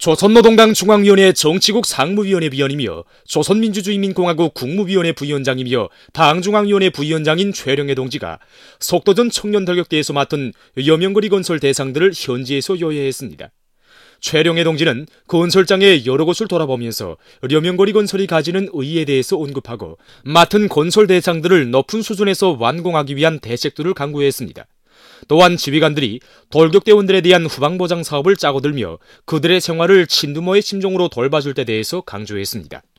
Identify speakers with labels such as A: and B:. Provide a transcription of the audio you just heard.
A: 조선노동당 중앙위원회 정치국 상무위원회 위원이며 조선민주주의인민공화국 국무위원회 부위원장이며 당중앙위원회 부위원장인 최령해 동지가 속도전 청년덜격대에서 맡은 여명거리 건설 대상들을 현지에서 요해했습니다. 최령해 동지는 건설장의 여러 곳을 돌아보면서 여명거리 건설이 가지는 의의에 대해서 언급하고 맡은 건설 대상들을 높은 수준에서 완공하기 위한 대책들을 강구했습니다. 또한 지휘관들이 돌격대원들에 대한 후방보장 사업을 짜고들며 그들의 생활을 친부모의 심정으로 돌봐줄 때 대해서 강조했습니다.